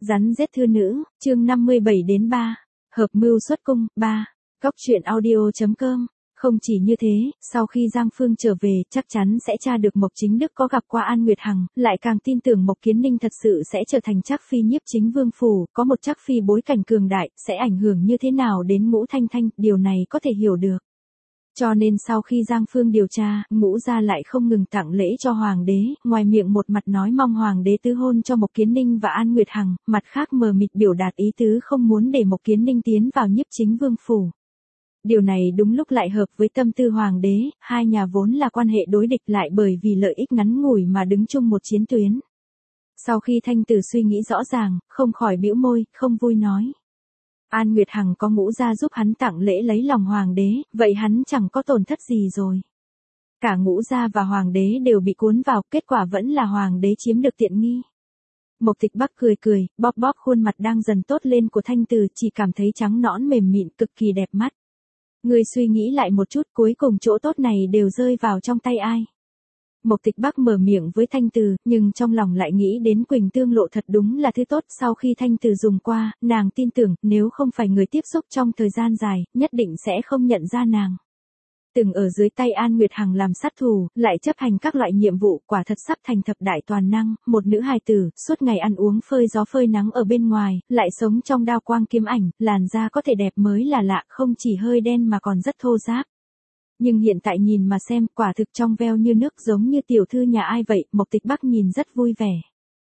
Rắn giết thư nữ, chương 57-3. Hợp mưu xuất cung, 3. Góc truyện audio.com. Không chỉ như thế, sau khi Giang Phương trở về, chắc chắn sẽ tra được Mộc Chính Đức có gặp qua An Nguyệt Hằng, lại càng tin tưởng Mộc Kiến Ninh thật sự sẽ trở thành Trác phi nhiếp chính vương phủ, có một Trác phi bối cảnh cường đại, sẽ ảnh hưởng như thế nào đến Ngũ Thanh Thanh, điều này có thể hiểu được. Cho nên sau khi Giang Phương điều tra, Ngũ gia lại không ngừng tặng lễ cho Hoàng đế, ngoài miệng một mặt nói mong Hoàng đế tứ hôn cho Mộc Kiến Ninh và An Nguyệt Hằng, mặt khác mờ mịt biểu đạt ý tứ không muốn để Mộc Kiến Ninh tiến vào nhiếp chính vương phủ. Điều này đúng lúc lại hợp với tâm tư Hoàng đế, hai nhà vốn là quan hệ đối địch lại bởi vì lợi ích ngắn ngủi mà đứng chung một chiến tuyến. Sau khi Thanh Tử suy nghĩ rõ ràng, không khỏi bĩu môi, không vui nói. An Nguyệt Hằng có Ngũ gia giúp hắn tặng lễ lấy lòng Hoàng đế, vậy hắn chẳng có tổn thất gì rồi. Cả Ngũ gia và Hoàng đế đều bị cuốn vào, kết quả vẫn là Hoàng đế chiếm được tiện nghi. Mộc Tịch Bắc cười cười, bóp bóp khuôn mặt đang dần tốt lên của Thanh Tử, chỉ cảm thấy trắng nõn mềm mịn, cực kỳ đẹp mắt. Người suy nghĩ lại một chút, cuối cùng chỗ tốt này đều rơi vào trong tay ai? Mộc Tịch Bắc mở miệng với Thanh Từ, nhưng trong lòng lại nghĩ đến Quỳnh Tương Lộ thật đúng là thứ tốt. Sau khi Thanh Từ dùng qua, nàng tin tưởng, nếu không phải người tiếp xúc trong thời gian dài, nhất định sẽ không nhận ra nàng. Từng ở dưới tay An Nguyệt Hằng làm sát thủ, lại chấp hành các loại nhiệm vụ, quả thật sắp thành thập đại toàn năng, một nữ hài tử, suốt ngày ăn uống phơi gió phơi nắng ở bên ngoài, lại sống trong đao quang kiếm ảnh, làn da có thể đẹp mới là lạ, không chỉ hơi đen mà còn rất thô ráp. Nhưng hiện tại nhìn mà xem, quả thực trong veo như nước, giống như tiểu thư nhà ai vậy. Mộc Tịch Bắc nhìn rất vui vẻ.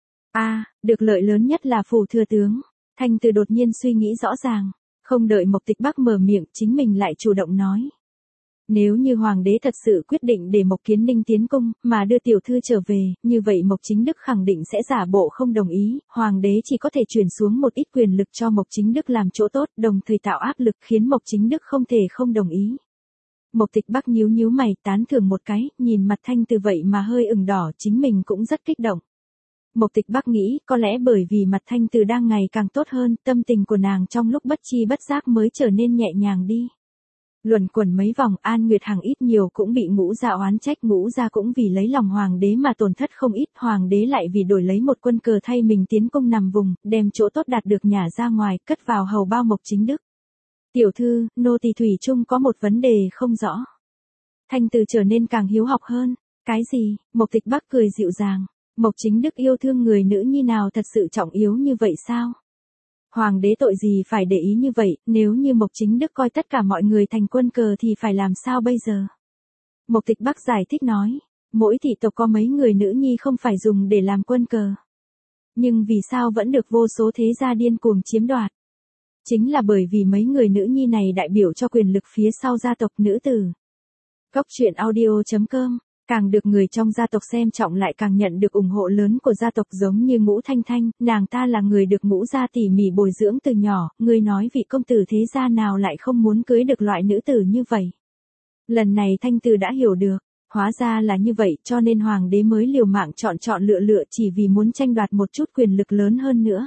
Được lợi lớn nhất là phủ thừa tướng. Thanh Từ đột nhiên suy nghĩ rõ ràng, không đợi Mộc Tịch Bắc mở miệng, chính mình lại chủ động nói. Nếu như Hoàng đế thật sự quyết định để Mộc Kiến Ninh tiến cung, mà đưa tiểu thư trở về, như vậy Mộc Chính Đức khẳng định sẽ giả bộ không đồng ý, Hoàng đế chỉ có thể chuyển xuống một ít quyền lực cho Mộc Chính Đức làm chỗ tốt, đồng thời tạo áp lực khiến Mộc Chính Đức không thể không đồng ý. Mộc Tịch Bắc nhíu nhíu mày, tán thưởng một cái, nhìn mặt Thanh Từ vậy mà hơi ửng đỏ, chính mình cũng rất kích động. Mộc Tịch Bắc nghĩ, có lẽ bởi vì mặt Thanh Từ đang ngày càng tốt hơn, tâm tình của nàng trong lúc bất chi bất giác mới trở nên nhẹ nhàng đi. Luẩn quẩn mấy vòng, An Nguyệt Hằng ít nhiều cũng bị Ngũ gia oán trách, Ngũ gia cũng vì lấy lòng Hoàng đế mà tổn thất không ít, Hoàng đế lại vì đổi lấy một quân cờ thay mình tiến cung nằm vùng, đem chỗ tốt đạt được nhả ra ngoài, cất vào hầu bao Mộc Chính Đức. Tiểu thư, nô tỳ thủy chung có một vấn đề không rõ. Thanh Từ trở nên càng hiếu học hơn. Cái gì? Mộc Tịch Bắc cười dịu dàng. Mộc Chính Đức yêu thương người nữ nhi nào thật sự trọng yếu như vậy sao? Hoàng đế tội gì phải để ý như vậy, nếu như Mộc Chính Đức coi tất cả mọi người thành quân cờ thì phải làm sao bây giờ? Mộc Tịch Bắc giải thích nói, mỗi thị tộc có mấy người nữ nhi không phải dùng để làm quân cờ. Nhưng vì sao vẫn được vô số thế gia điên cuồng chiếm đoạt? Chính là bởi vì mấy người nữ nhi này đại biểu cho quyền lực phía sau gia tộc nữ tử. Góc truyện audio.com. Càng được người trong gia tộc xem trọng lại càng nhận được ủng hộ lớn của gia tộc, giống như Ngũ Thanh Thanh, nàng ta là người được Ngũ gia tỉ mỉ bồi dưỡng từ nhỏ, người nói vị công tử thế gia nào lại không muốn cưới được loại nữ tử như vậy. Lần này Thanh Từ đã hiểu được, hóa ra là như vậy, cho nên Hoàng đế mới liều mạng chọn lựa chỉ vì muốn tranh đoạt một chút quyền lực lớn hơn nữa.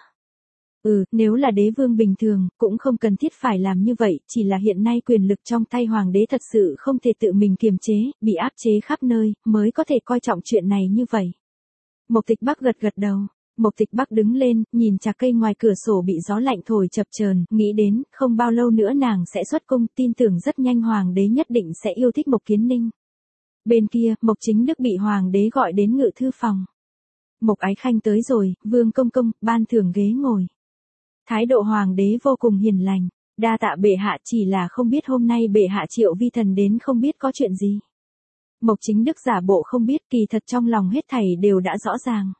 Nếu là đế vương bình thường, cũng không cần thiết phải làm như vậy, chỉ là hiện nay quyền lực trong tay Hoàng đế thật sự không thể tự mình kiềm chế, bị áp chế khắp nơi, mới có thể coi trọng chuyện này như vậy. Mộc Tịch Bắc gật đầu. Mộc Tịch Bắc đứng lên, nhìn chạc cây ngoài cửa sổ bị gió lạnh thổi chập chờn, nghĩ đến, không bao lâu nữa nàng sẽ xuất cung, tin tưởng rất nhanh Hoàng đế nhất định sẽ yêu thích Mộc Kiến Ninh. Bên kia, Mộc Chính Đức bị Hoàng đế gọi đến ngự thư phòng. Mộc Ái Khanh tới rồi, Vương công công, ban thưởng ghế ngồi. Thái độ Hoàng đế vô cùng hiền lành, đa tạ bệ hạ, chỉ là không biết hôm nay bệ hạ triệu vi thần đến không biết có chuyện gì. Mộc Chính Đức giả bộ không biết, kỳ thật trong lòng hết thảy đều đã rõ ràng.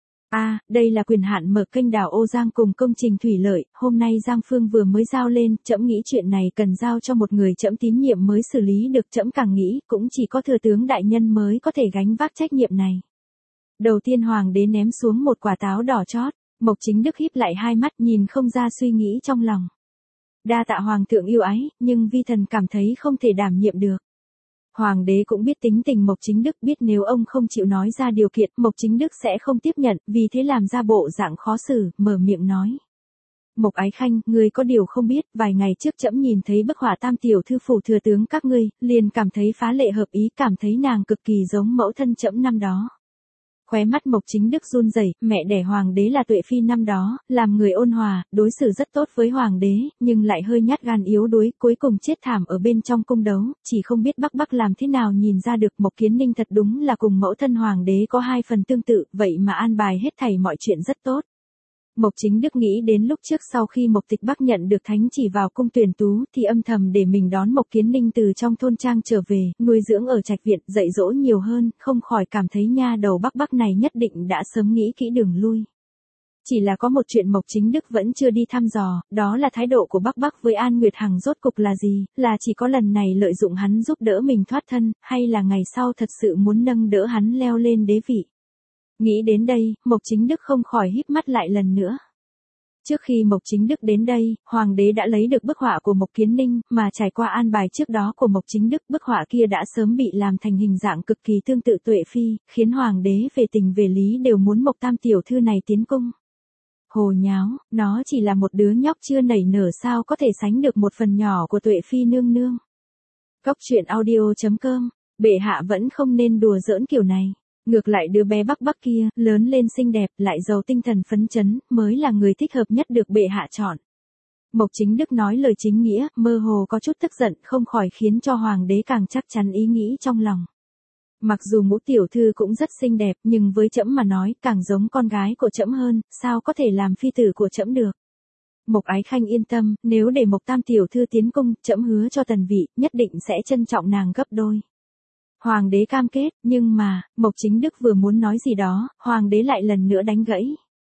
Đây là quyền hạn mở kênh đào Ô Giang cùng công trình thủy lợi, hôm nay Giang Phương vừa mới giao lên, trẫm nghĩ chuyện này cần giao cho một người trẫm tín nhiệm mới xử lý được, trẫm càng nghĩ, cũng chỉ có thừa tướng đại nhân mới có thể gánh vác trách nhiệm này. Đầu tiên Hoàng đế ném xuống một quả táo đỏ chót. Mộc Chính Đức híp lại hai mắt, nhìn không ra suy nghĩ trong lòng. Đa tạ Hoàng thượng yêu ái, nhưng vi thần cảm thấy không thể đảm nhiệm được. Hoàng đế cũng biết tính tình Mộc Chính Đức, biết nếu ông không chịu nói ra điều kiện, Mộc Chính Đức sẽ không tiếp nhận, vì thế làm ra bộ dạng khó xử, mở miệng nói. Mộc Ái Khanh, ngươi có điều không biết, vài ngày trước trẫm nhìn thấy bức họa tam tiểu thư phủ thừa tướng các ngươi, liền cảm thấy phá lệ hợp ý, cảm thấy nàng cực kỳ giống mẫu thân trẫm năm đó. Khóe mắt Mộc Chính Đức run rẩy, mẹ đẻ hoàng đế là Tuệ Phi năm đó, làm người ôn hòa, đối xử rất tốt với hoàng đế, nhưng lại hơi nhát gan yếu đuối, cuối cùng chết thảm ở bên trong cung đấu, chỉ không biết Bắc làm thế nào nhìn ra được Mộc Kiến Ninh thật đúng là cùng mẫu thân hoàng đế có hai phần tương tự, vậy mà an bài hết thảy mọi chuyện rất tốt. Mộc Chính Đức nghĩ đến lúc trước sau khi Mộc Tịch Bắc nhận được thánh chỉ vào cung tuyển tú thì âm thầm để mình đón Mộc Kiến Ninh từ trong thôn trang trở về, nuôi dưỡng ở trạch viện, dạy dỗ nhiều hơn, không khỏi cảm thấy nha đầu Bắc này nhất định đã sớm nghĩ kỹ đường lui. Chỉ là có một chuyện Mộc Chính Đức vẫn chưa đi thăm dò, đó là thái độ của Bắc với An Nguyệt Hằng rốt cục là gì, là chỉ có lần này lợi dụng hắn giúp đỡ mình thoát thân, hay là ngày sau thật sự muốn nâng đỡ hắn leo lên đế vị. Nghĩ đến đây, Mộc Chính Đức không khỏi híp mắt lại lần nữa. Trước khi Mộc Chính Đức đến đây, hoàng đế đã lấy được bức họa của Mộc Kiến Ninh, mà trải qua an bài trước đó của Mộc Chính Đức, bức họa kia đã sớm bị làm thành hình dạng cực kỳ tương tự Tuệ Phi, khiến hoàng đế về tình về lý đều muốn Mộc Tam tiểu thư này tiến cung. Hồ nháo, nó chỉ là một đứa nhóc chưa nảy nở sao có thể sánh được một phần nhỏ của Tuệ Phi nương nương. Cốc truyện audio.com, bệ hạ vẫn không nên đùa giỡn kiểu này. Ngược lại đứa bé Bắc kia, lớn lên xinh đẹp, lại giàu tinh thần phấn chấn, mới là người thích hợp nhất được bệ hạ chọn. Mộc Chính Đức nói lời chính nghĩa, mơ hồ có chút tức giận, không khỏi khiến cho hoàng đế càng chắc chắn ý nghĩ trong lòng. Mặc dù Ngũ tiểu thư cũng rất xinh đẹp, nhưng với trẫm mà nói, càng giống con gái của trẫm hơn, sao có thể làm phi tử của trẫm được. Mộc Ái Khanh yên tâm, nếu để Mộc Tam tiểu thư tiến cung, trẫm hứa cho Tần Vị, nhất định sẽ trân trọng nàng gấp đôi. Hoàng đế cam kết, nhưng mà, Mộc Chính Đức vừa muốn nói gì đó, hoàng đế lại lần nữa đánh gãy.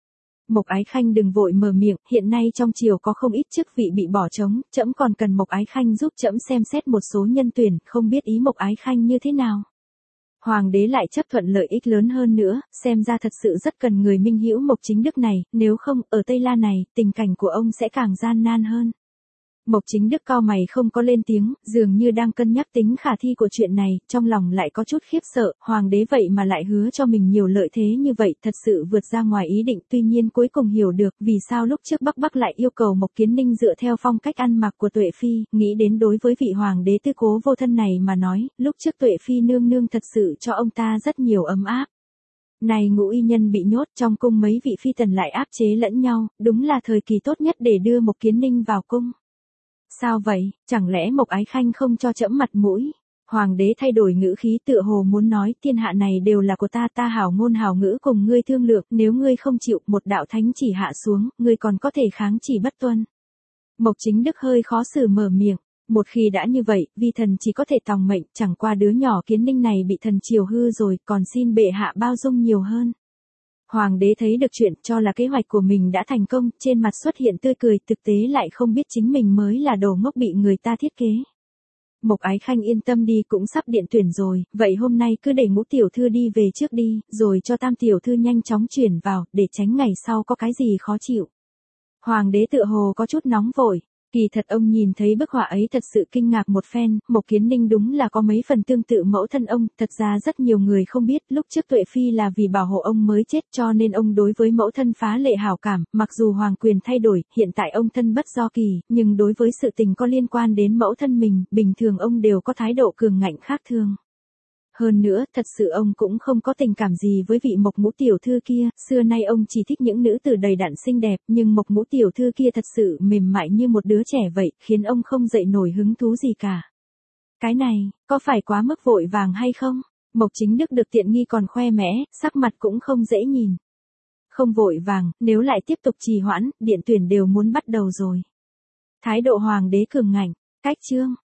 Mộc Ái Khanh đừng vội mở miệng, hiện nay trong triều có không ít chức vị bị bỏ trống, trẫm còn cần Mộc Ái Khanh giúp trẫm xem xét một số nhân tuyển, không biết ý Mộc Ái Khanh như thế nào. Hoàng đế lại chấp thuận lợi ích lớn hơn nữa, xem ra thật sự rất cần người minh hữu Mộc Chính Đức này, nếu không, ở Tây La này, tình cảnh của ông sẽ càng gian nan hơn. Mộc Chính Đức cau mày không có lên tiếng, dường như đang cân nhắc tính khả thi của chuyện này, trong lòng lại có chút khiếp sợ, hoàng đế vậy mà lại hứa cho mình nhiều lợi thế như vậy, thật sự vượt ra ngoài ý định, tuy nhiên cuối cùng hiểu được vì sao lúc trước Bắc lại yêu cầu Mộc Kiến Ninh dựa theo phong cách ăn mặc của Tuệ Phi, nghĩ đến đối với vị hoàng đế tư cố vô thân này mà nói, lúc trước Tuệ Phi nương nương thật sự cho ông ta rất nhiều ấm áp. Này Ngũ y nhân bị nhốt trong cung mấy vị phi tần lại áp chế lẫn nhau, đúng là thời kỳ tốt nhất để đưa Mộc Kiến Ninh vào cung. Sao vậy, chẳng lẽ Mộc Ái Khanh không cho trẫm mặt mũi? Hoàng đế thay đổi ngữ khí tựa hồ muốn nói thiên hạ này đều là của ta hảo ngôn hảo ngữ cùng ngươi thương lượng, nếu ngươi không chịu một đạo thánh chỉ hạ xuống, ngươi còn có thể kháng chỉ bất tuân. Mộc Chính Đức hơi khó xử mở miệng, một khi đã như vậy, vi thần chỉ có thể tòng mệnh, chẳng qua đứa nhỏ Kiến Ninh này bị thần triều hư rồi, còn xin bệ hạ bao dung nhiều hơn. Hoàng đế thấy được chuyện cho là kế hoạch của mình đã thành công, trên mặt xuất hiện tươi cười, thực tế lại không biết chính mình mới là đồ ngốc bị người ta thiết kế. Mộc Ái Khanh yên tâm đi, cũng sắp điện tuyển rồi, vậy hôm nay cứ để Ngũ tiểu thư đi về trước đi, rồi cho Tam tiểu thư nhanh chóng chuyển vào, để tránh ngày sau có cái gì khó chịu. Hoàng đế tựa hồ có chút nóng vội. Kỳ thật ông nhìn thấy bức họa ấy thật sự kinh ngạc một phen, Mộc Kiến Ninh đúng là có mấy phần tương tự mẫu thân ông, thật ra rất nhiều người không biết, lúc trước Tuệ Phi là vì bảo hộ ông mới chết cho nên ông đối với mẫu thân phá lệ hảo cảm, mặc dù hoàng quyền thay đổi, hiện tại ông thân bất do kỳ, nhưng đối với sự tình có liên quan đến mẫu thân mình, bình thường ông đều có thái độ cường ngạnh khác thường. Hơn nữa, thật sự ông cũng không có tình cảm gì với vị Mộc Ngũ tiểu thư kia, xưa nay ông chỉ thích những nữ tử đầy đặn xinh đẹp, nhưng Mộc Ngũ tiểu thư kia thật sự mềm mại như một đứa trẻ vậy, khiến ông không dậy nổi hứng thú gì cả. Cái này, có phải quá mức vội vàng hay không? Mộc Chính Đức được tiện nghi còn khoe mẽ, sắc mặt cũng không dễ nhìn. Không vội vàng, nếu lại tiếp tục trì hoãn, điện tuyển đều muốn bắt đầu rồi. Thái độ hoàng đế cường ngạnh, cách chương.